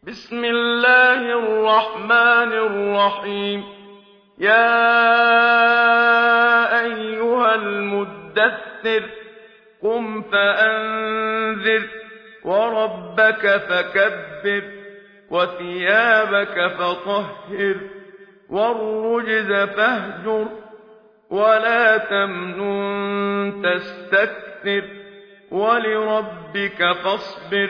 بسم الله الرحمن الرحيم. يا أيها المدثر قم فأنذر وربك فكبر وثيابك فطهر والرجز فاهجر ولا تمنن تستكثر ولربك فاصبر.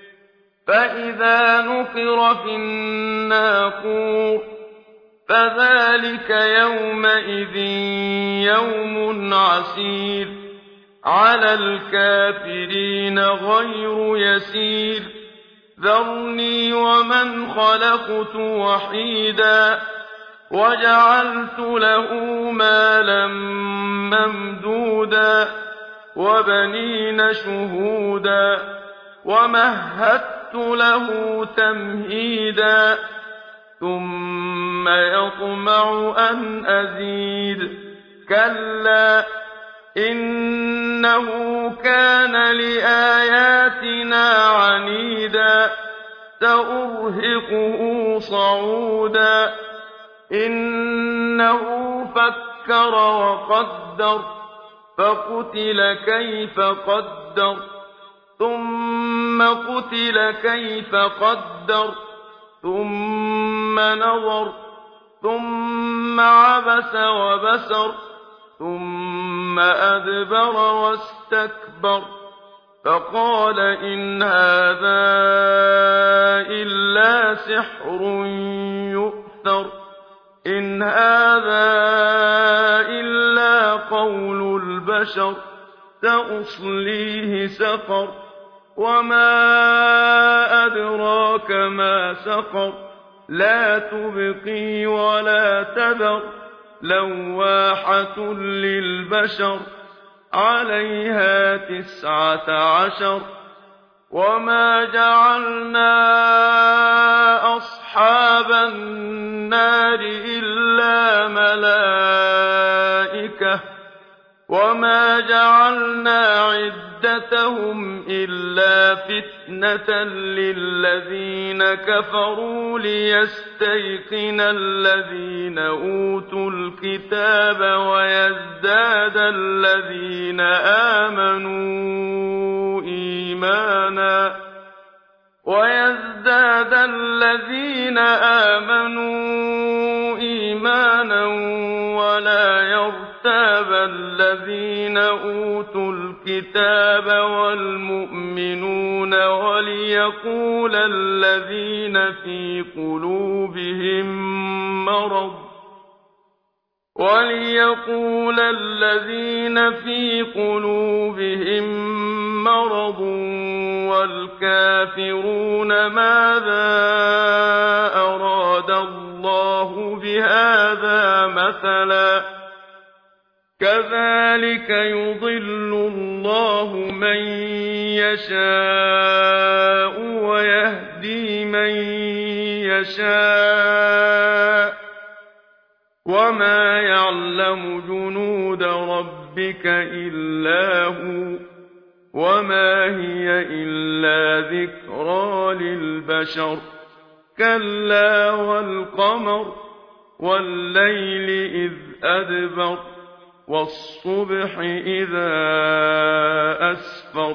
فإذا نقر في الناقور فذلك يومئذ يوم عسير على الكافرين غير يسير. ذرني ومن خلقت وحيدا وجعلت له مالا ممدودا وبنين شهودا ومهدت له تمهيدا ثم يطمع أن أزيد. كلا إنه كان لآياتنا عنيدا سأرهقه صعودا. إنه فكر وقدر فقتل كيف قدر ثم قتل كيف قدر ثم نظر ثم عبس وبسر ثم أدبر واستكبر فقال إن هذا إلا سحر يؤثر إن هذا إلا قول البشر سأصليه سقر وما أدراك ما سقر لا تبقي ولا تذر لواحة للبشر عليها 19. وما جعلنا أصحاب النار إلا ملائكة وما جعلنا عدتهم إلا فتنة للذين كفروا ليستيقن الذين أوتوا الكتاب ويزداد الذين آمنوا إيمانا ولا يرتاب الذين أوتوا الكتاب والمؤمنون وليقول الذين في قلوبهم مرض والكافرون ماذا أراد الله بهذا مثلا كذلك يضل الله من يشاء ويهدي من يشاء وما يعلم جنود ربك إلا هو وما هي إلا ذكرى للبشر. كلا والقمر والليل إذ أدبر والصبح إذا أسفر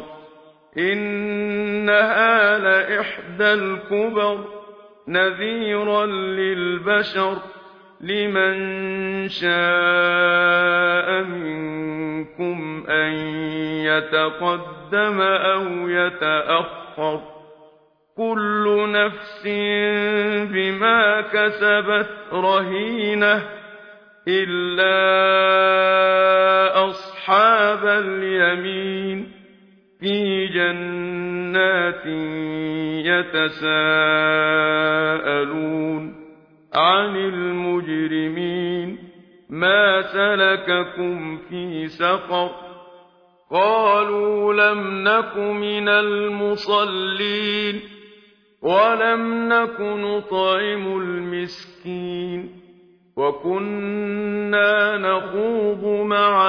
إنها لإحدى الكبر نذيرا للبشر لمن شاء منكم أن يتقدم أو يتأخر كل نفس بما كسبت رهينة إلا أصحاب اليمين في جنات يتساءلون عن المجرمين ما سلككم في سقر قالوا لم نك من المصلين ولم نك نطعم المسكين وكنا نخوض مع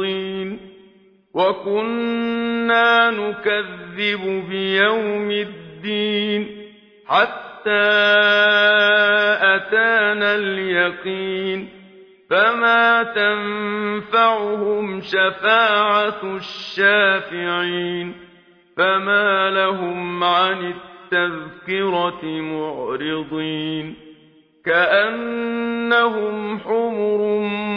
الخائضين وكنا نكذب بيوم الدين الدين حتى أتانا اليقين فما تنفعهم شفاعة الشافعين فما لهم عن التذكرة معرضين كأنهم حمر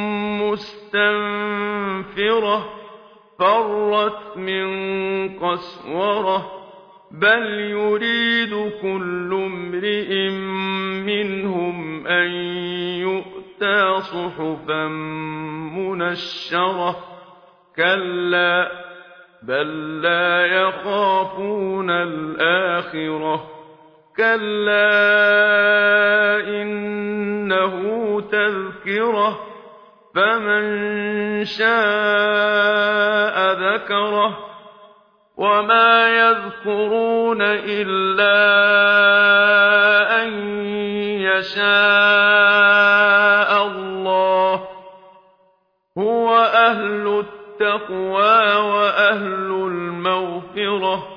مستنفرة فرت من قسورة بل يريد كل امرئ منهم أن يؤتى صحفا منشرة كلا بل لا يخافون الآخرة كلا إنه تذكرة فمن شاء ذكره وما يذكرون إلا أن يشاء الله هو أهل التقوى وأهل المغفرة